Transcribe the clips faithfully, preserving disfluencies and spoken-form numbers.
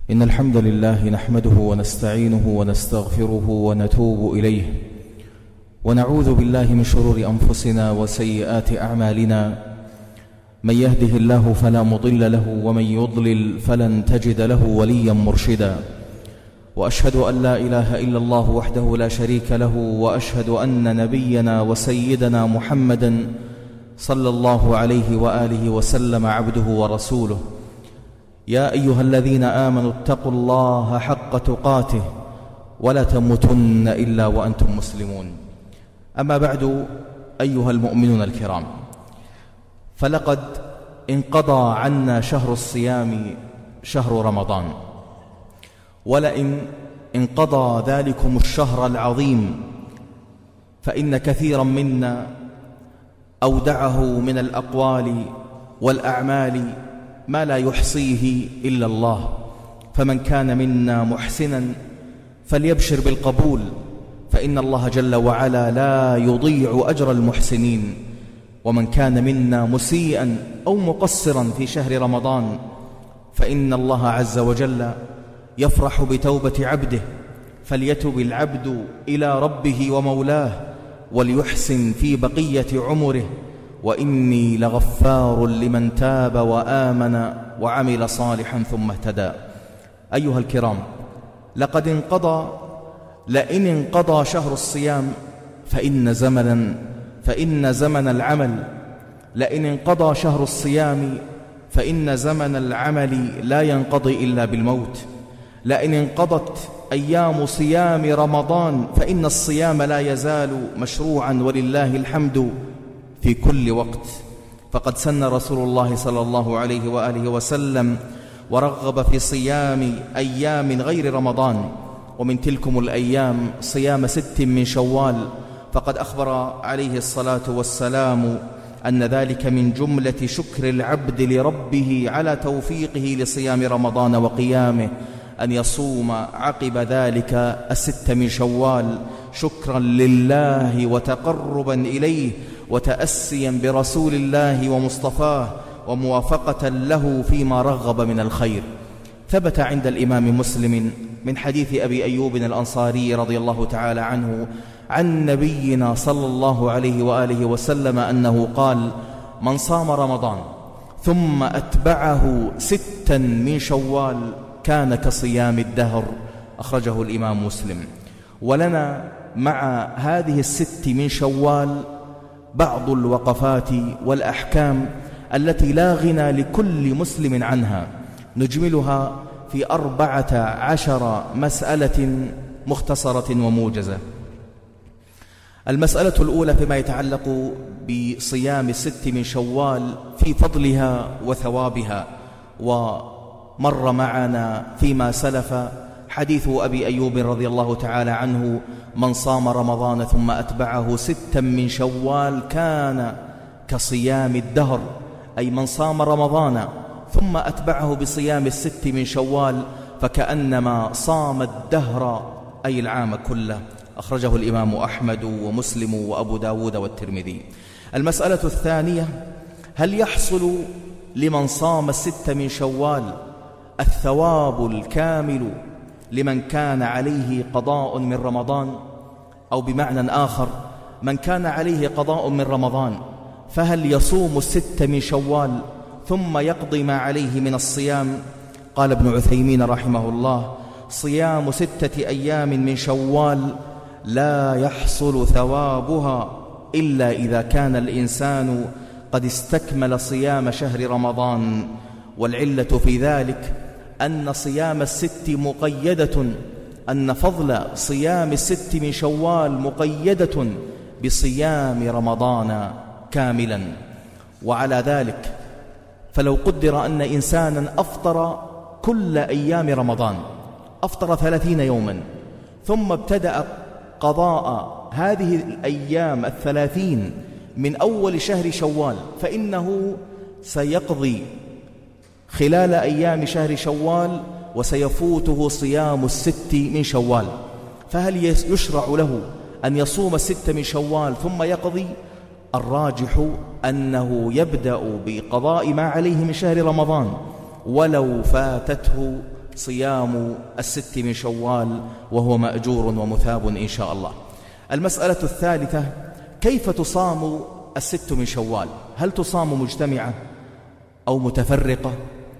إن الحمد لله نحمده ونستعينه ونستغفره ونتوب إليه، ونعوذ بالله من شرور أنفسنا وسيئات أعمالنا. من يهده الله فلا مضل له، ومن يضلل فلن تجد له وليا مرشدا. وأشهد أن لا إله إلا الله وحده لا شريك له، وأشهد أن نبينا وسيدنا محمدا صلى الله عليه وآله وسلم عبده ورسوله. يا أيها الذين آمنوا اتقوا الله حق تقاته ولا تموتن إلا وأنتم مسلمون. أما بعد، أيها المؤمنون الكرام، فلقد انقضى عنا شهر الصيام، شهر رمضان، ولئن انقضى ذلكم الشهر العظيم فإن كثيرا منا أودعه من الأقوال والأعمال ما لا يحصيه إلا الله. فمن كان منا محسنا فليبشر بالقبول، فإن الله جل وعلا لا يضيع أجر المحسنين. ومن كان منا مسيئا أو مقصرا في شهر رمضان فإن الله عز وجل يفرح بتوبة عبده، فليتب العبد إلى ربه ومولاه وليحسن في بقية عمره، وإني لغفار لمن تاب وآمن وعمل صالحا ثم اهتدى. أيها الكرام، لقد انقضى لئن انقضى شهر الصيام فإن زمنا فإن زمن العمل لئن انقضى شهر الصيام فإن زمن العمل لا ينقضي إلا بالموت. لئن انقضت أيام صيام رمضان فإن الصيام لا يزال مشروعا ولله الحمد في كل وقت. فقد سن رسول الله صلى الله عليه وآله وسلم ورغب في صيام أيام غير رمضان، ومن تلكم الأيام صيام ست من شوال، فقد أخبر عليه الصلاة والسلام أن ذلك من جملة شكر العبد لربه على توفيقه لصيام رمضان وقيامه، أن يصوم عقب ذلك الست من شوال شكرا لله وتقربا إليه وتأسيا برسول الله ومصطفاه وموافقة له فيما رغب من الخير. ثبت عند الإمام مسلم من حديث أبي أيوب الأنصاري رضي الله تعالى عنه عن نبينا صلى الله عليه وآله وسلم أنه قال: من صام رمضان ثم أتبعه ستا من شوال كان كصيام الدهر. أخرجه الإمام مسلم. ولنا مع هذه الست من شوال بعض الوقفات والأحكام التي لا غنى لكل مسلم عنها، نجملها في أربعة عشر مسألة مختصرة وموجزة. المسألة الأولى فيما يتعلق بصيام الست من شوال في فضلها وثوابها، ومر معنا فيما سلف حديث أبي أيوب رضي الله تعالى عنه: من صام رمضان ثم أتبعه ستا من شوال كان كصيام الدهر، أي من صام رمضان ثم أتبعه بصيام الست من شوال فكأنما صام الدهر، أي العام كله. أخرجه الإمام أحمد ومسلم وأبو داود والترمذي. المسألة الثانية: هل يحصل لمن صام الست من شوال الثواب الكامل لمن كان عليه قضاء من رمضان؟ أو بمعنى آخر، من كان عليه قضاء من رمضان فهل يصوم الست من شوال ثم يقضي ما عليه من الصيام؟ قال ابن عثيمين رحمه الله: صيام ستة أيام من شوال لا يحصل ثوابها إلا إذا كان الإنسان قد استكمل صيام شهر رمضان. والعلة في ذلك أن صيام الست مقيدة أن فضل صيام الست من شوال مقيدة بصيام رمضان كاملا. وعلى ذلك فلو قدر أن إنسانا أفطر كل أيام رمضان، أفطر ثلاثين يوما، ثم ابتدأ قضاء هذه الأيام الثلاثين من أول شهر شوال، فإنه سيقضي خلال أيام شهر شوال وسيفوته صيام الست من شوال. فهل يشرع له أن يصوم الست من شوال ثم يقضي؟ الراجح أنه يبدأ بقضاء ما عليه من شهر رمضان ولو فاتته صيام الست من شوال، وهو مأجور ومثاب إن شاء الله. المسألة الثالثة: كيف تصام الست من شوال؟ هل تصام مجتمعة أو متفرقة؟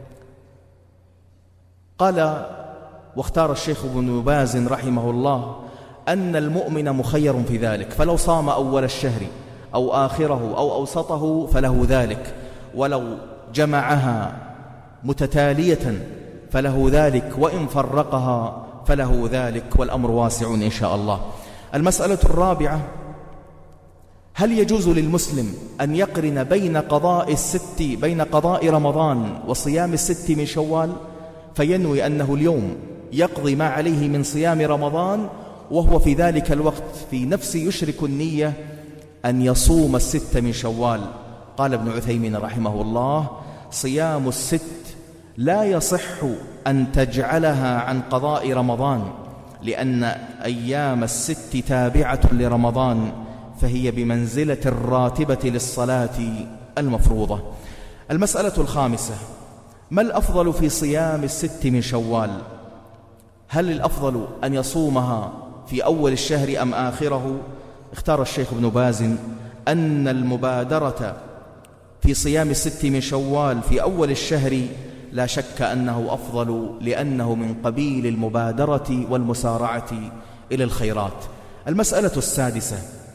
قال واختار الشيخ ابن باز رحمه الله أن المؤمن مخير في ذلك، فلو صام أول الشهر أو آخره أو أوسطه فله ذلك، ولو جمعها متتالية فله ذلك، وإن فرقها فله ذلك، والأمر واسع إن شاء الله. المسألة الرابعة: هل يجوز للمسلم أن يقرن بين قضاء الست بين قضاء رمضان وصيام الست من شوال، فينوي أنه اليوم يقضي ما عليه من صيام رمضان، وهو في ذلك الوقت في نفسه يشرك النية أن يصوم الست من شوال؟ قال ابن عثيمين رحمه الله: صيام الست لا يصح أن تجعلها عن قضاء رمضان، لأن أيام الست تابعة لرمضان، فهي بمنزلة الراتبة للصلاة المفروضة. المسألة الخامسة: ما الأفضل في صيام الست من شوال؟ هل الأفضل أن يصومها في أول الشهر أم آخره؟ اختار الشيخ ابن باز أن المبادرة في صيام الست من شوال في أول الشهر لا شك أنه أفضل، لأنه من قبيل المبادرة والمسارعة إلى الخيرات. المسألة السادسة: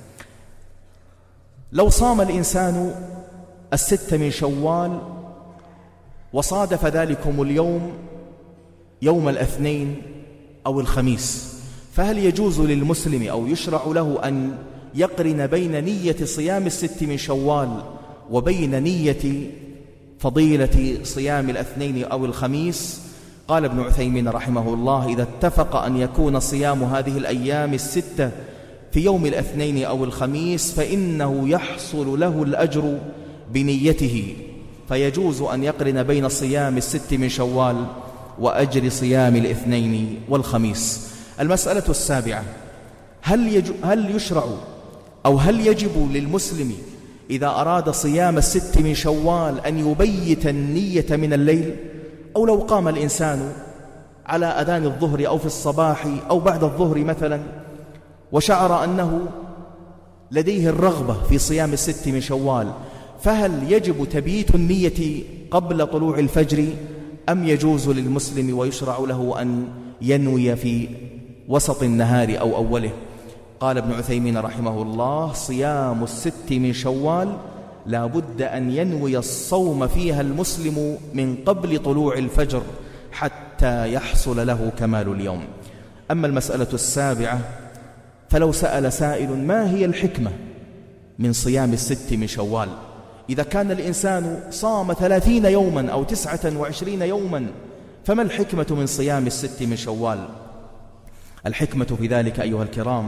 لو صام الإنسان الست من شوال وصادف ذلكم اليوم يوم الاثنين أو الخميس، فهل يجوز للمسلم أو يشرع له أن يقرن بين نية صيام الست من شوال وبين نية فضيلة صيام الاثنين أو الخميس؟ قال ابن عثيمين رحمه الله: إذا اتفق أن يكون صيام هذه الأيام الستة في يوم الاثنين أو الخميس فإنه يحصل له الأجر بنيته، فيجوز أن يقرن بين صيام الست من شوال وأجر صيام الاثنين والخميس. المسألة السابعة: هل, يج... هل يشرع أو هل يجب للمسلم إذا أراد صيام الست من شوال أن يبيت النية من الليل؟ أو لو قام الإنسان على أذان الظهر أو في الصباح أو بعد الظهر مثلا وشعر أنه لديه الرغبة في صيام الست من شوال، فهل يجب تبييت النية قبل طلوع الفجر أم يجوز للمسلم ويشرع له أن ينوي في وسط النهار أو أوله؟ قال ابن عثيمين رحمه الله: صيام الست من شوال لا بد أن ينوي الصوم فيها المسلم من قبل طلوع الفجر حتى يحصل له كمال اليوم. أما المسألة السابعة: فلو سأل سائل ما هي الحكمة من صيام الست من شوال؟ إذا كان الإنسان صام ثلاثين يوما أو تسعة وعشرين يوما، فما الحكمة من صيام الست من شوال؟ الحكمة في ذلك أيها الكرام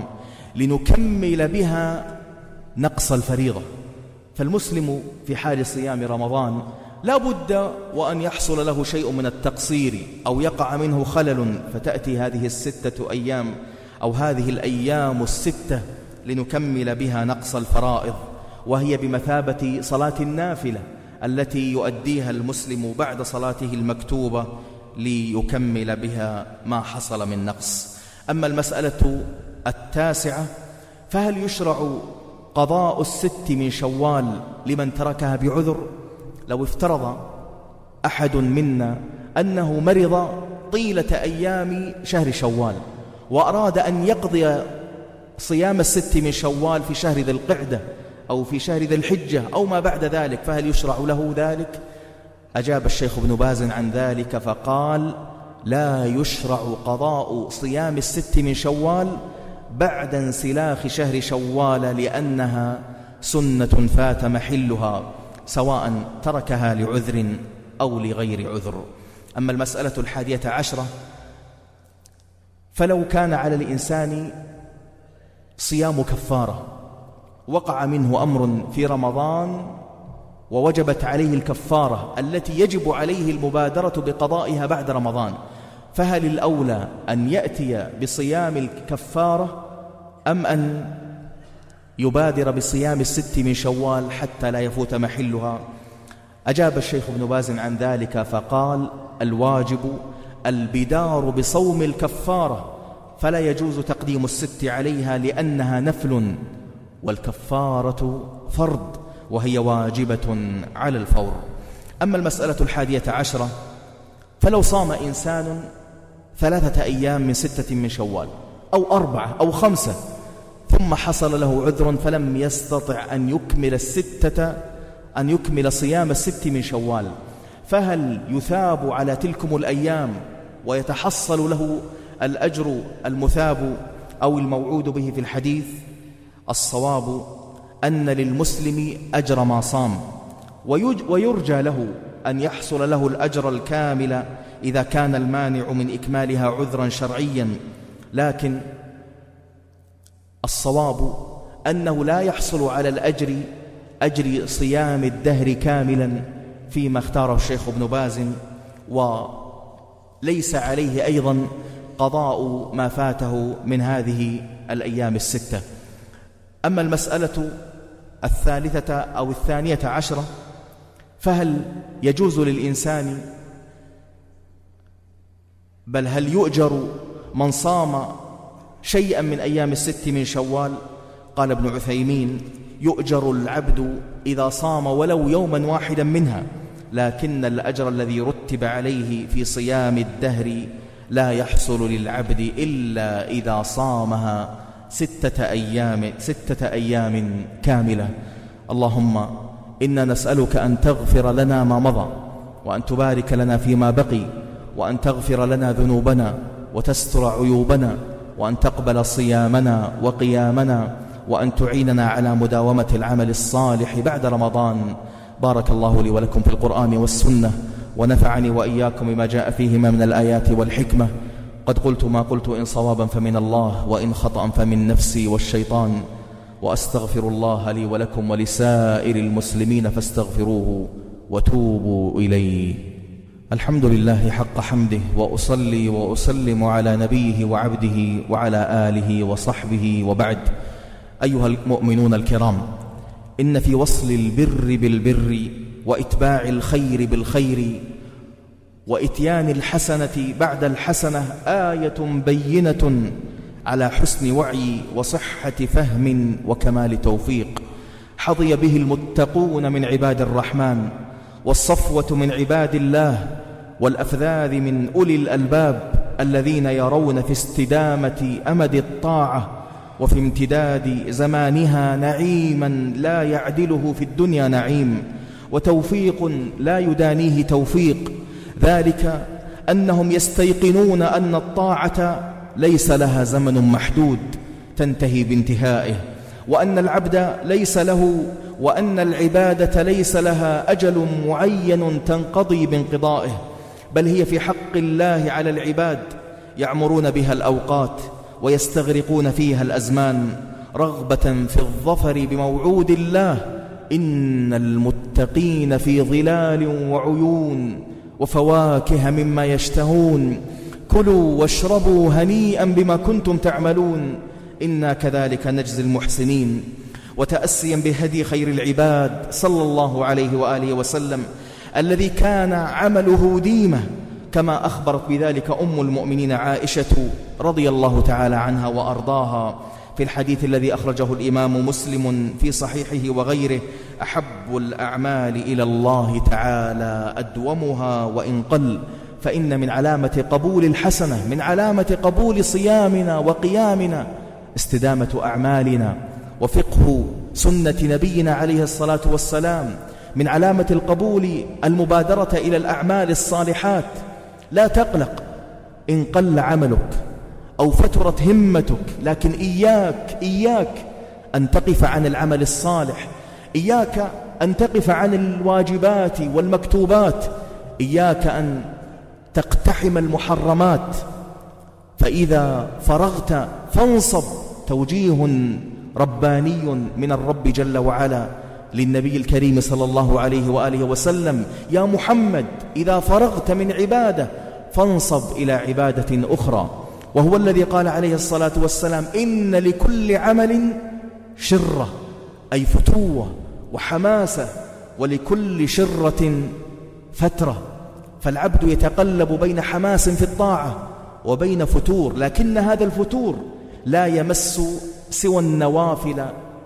لنكمل بها نقص الفريضة. فالمسلم في حال صيام رمضان لا بد وأن يحصل له شيء من التقصير أو يقع منه خلل، فتأتي هذه الستة أيام أو هذه الأيام الستة لنكمل بها نقص الفرائض، وهي بمثابة صلاة النافلة التي يؤديها المسلم بعد صلاته المكتوبة ليكمل بها ما حصل من نقص. أما المسألة التاسعة: فهل يشرع قضاء الست من شوال لمن تركها بعذر؟ لو افترض أحد منا أنه مرض طيلة أيام شهر شوال وأراد أن يقضي صيام الست من شوال في شهر ذي القعدة أو في شهر ذي الحجة أو ما بعد ذلك، فهل يشرع له ذلك؟ أجاب الشيخ ابن باز عن ذلك فقال: لا يشرع قضاء صيام الست من شوال بعد انسلاخ شهر شوال، لأنها سنة فات محلها سواء تركها لعذر أو لغير عذر. أما المسألة الحادية عشرة: فلو كان على الإنسان صيام كفارة، وقع منه أمر في رمضان ووجبت عليه الكفارة التي يجب عليه المبادرة بقضائها بعد رمضان، فهل الأولى أن يأتي بصيام الكفارة أم أن يبادر بصيام الست من شوال حتى لا يفوت محلها؟ أجاب الشيخ ابن باز عن ذلك فقال: الواجب البدار بصوم الكفارة فلا يجوز تقديم الست عليها لأنها نفل، والكفارة فرض وهي واجبة على الفور. أما المسألة الحادية عشرة، فلو صام إنسان ثلاثة أيام من ستة من شوال أو أربعة أو خمسة ثم حصل له عذر فلم يستطع أن يكمل الستة أن يكمل صيام الست من شوال، فهل يثاب على تلكم الأيام ويتحصل له الأجر المثاب أو الموعود به في الحديث؟ الصواب أن للمسلم أجر ما صام، ويرجى له أن يحصل له الأجر الكامل إذا كان المانع من إكمالها عذرا شرعيا، لكن الصواب أنه لا يحصل على الأجر أجر صيام الدهر كاملا فيما اختاره الشيخ ابن باز، وليس عليه أيضا قضاء ما فاته من هذه الأيام الستة. أما المسألة الثالثة أو الثانية عشرة، فهل يجوز للإنسان بل هل يؤجر من صام شيئا من أيام الست من شوال؟ قال ابن عثيمين: يؤجر العبد إذا صام ولو يوما واحدا منها، لكن الأجر الذي رتب عليه في صيام الدهر لا يحصل للعبد إلا إذا صامها ستة أيام ستة أيام كاملة. اللهم إنا نسألك أن تغفر لنا ما مضى، وأن تبارك لنا فيما بقي، وأن تغفر لنا ذنوبنا وتستر عيوبنا، وأن تقبل صيامنا وقيامنا، وأن تعيننا على مداومة العمل الصالح بعد رمضان. بارك الله لي ولكم في القرآن والسنة، ونفعني وإياكم بما جاء فيهما من الآيات والحكمة. قد قلت ما قلت إن صوابا فمن الله، وإن خطأ فمن نفسي والشيطان، وأستغفر الله لي ولكم ولسائر المسلمين فاستغفروه وتوبوا إليه. الحمد لله حق حمده، وأصلي وأسلم على نبيه وعبده وعلى آله وصحبه، وبعد. أيها المؤمنون الكرام، إن في وصل البر بالبر وإتباع الخير بالخير وإتيان الحسنة بعد الحسنة آية بينة على حسن وعي وصحة فهم وكمال توفيق، حظي به المتقون من عباد الرحمن، والصفوة من عباد الله، والأفذاذ من أولي الألباب الذين يرون في استدامة أمد الطاعة وفي امتداد زمانها نعيما لا يعدله في الدنيا نعيم، وتوفيق لا يدانيه توفيق، ذلك أنهم يستيقنون أن الطاعة ليس لها زمن محدود تنتهي بانتهائه، وأن العبد ليس له وأن العبادة ليس لها أجل معين تنقضي بانقضائه، بل هي في حق الله على العباد يعمرون بها الأوقات ويستغرقون فيها الأزمان رغبة في الظفر بموعود الله. إن المتقين في ظلال وعيون وفواكه مما يشتهون، كلوا واشربوا هنيئا بما كنتم تعملون، إنا كذلك نجزي المحسنين. وتأسيا بهدي خير العباد صلى الله عليه وآله وسلم الذي كان عمله ديمة، كما أخبرت بذلك أم المؤمنين عائشة رضي الله تعالى عنها وأرضاها في الحديث الذي أخرجه الإمام مسلم في صحيحه وغيره: أحب الأعمال إلى الله تعالى أدومها وإن قل، فإن من علامة قبول الحسنة، من علامة قبول صيامنا وقيامنا استدامة أعمالنا وفقه سنة نبينا عليه الصلاة والسلام، من علامة القبول المبادرة إلى الأعمال الصالحات. لا تقلق إن قل عملك أو فترت همتك، لكن إياك إياك أن تقف عن العمل الصالح، إياك أن تقف عن الواجبات والمكتوبات، إياك أن تقتحم المحرمات، فإذا فرغت فانصب. توجيه رباني من الرب جل وعلا للنبي الكريم صلى الله عليه وآله وسلم: يا محمد إذا فرغت من عبادة فانصب إلى عبادة أخرى. وهو الذي قال عليه الصلاة والسلام: إن لكل عمل شرة، أي فتوة وحماسة، ولكل شرة فترة، فالعبد يتقلب بين حماس في الطاعة وبين فتور، لكن هذا الفتور لا يمس سوى النوافل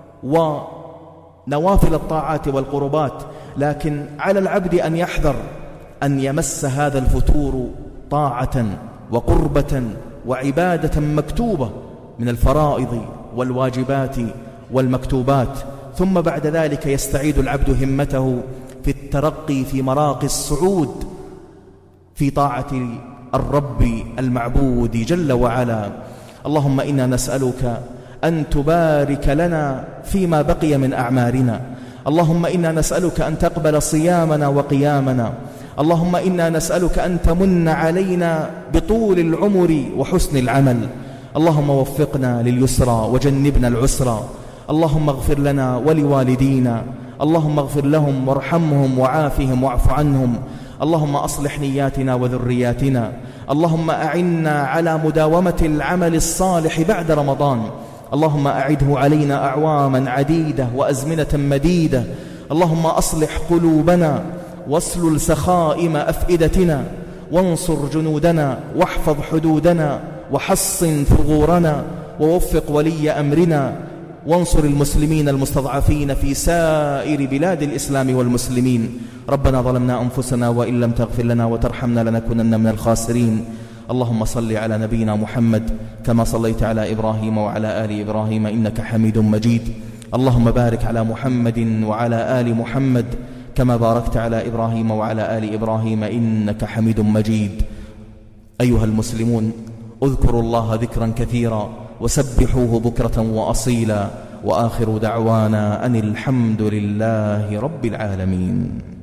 ونوافل الطاعات والقربات، لكن على العبد أن يحذر أن يمس هذا الفتور طاعة وقربة وعبادة مكتوبة من الفرائض والواجبات والمكتوبات، ثم بعد ذلك يستعيد العبد همته في الترقي في مراقي الصعود في طاعة الرب المعبود جل وعلا. اللهم إنا نسألك أن تبارك لنا فيما بقي من أعمارنا، اللهم إنا نسألك أن تقبل صيامنا وقيامنا، اللهم إنا نسألك أن تمن علينا بطول العمر وحسن العمل، اللهم وفقنا لليسرى وجنبنا العسرى، اللهم اغفر لنا ولوالدينا، اللهم اغفر لهم وارحمهم وعافهم واعف عنهم، اللهم أصلح نياتنا وذرياتنا، اللهم أعنا على مداومة العمل الصالح بعد رمضان، اللهم أعده علينا أعواما عديدة وأزمنة مديدة، اللهم أصلح قلوبنا واسلل سخائم أفئدتنا، وانصر جنودنا واحفظ حدودنا وحصن ثغورنا، ووفق ولي أمرنا، وانصر المسلمين المستضعفين في سائر بلاد الإسلام والمسلمين. ربنا ظلمنا أنفسنا وإن لم تغفر لنا وترحمنا لنكونن من الخاسرين. اللهم صل على نبينا محمد كما صليت على إبراهيم وعلى آل إبراهيم إنك حميد مجيد. اللهم بارك على محمد وعلى آل محمد كما باركت على إبراهيم وعلى آل إبراهيم إنك حميد مجيد. أيها المسلمون، اذكروا الله ذكرا كثيرا وسبحوه بكرة وأصيلا، وآخر دعوانا أن الحمد لله رب العالمين.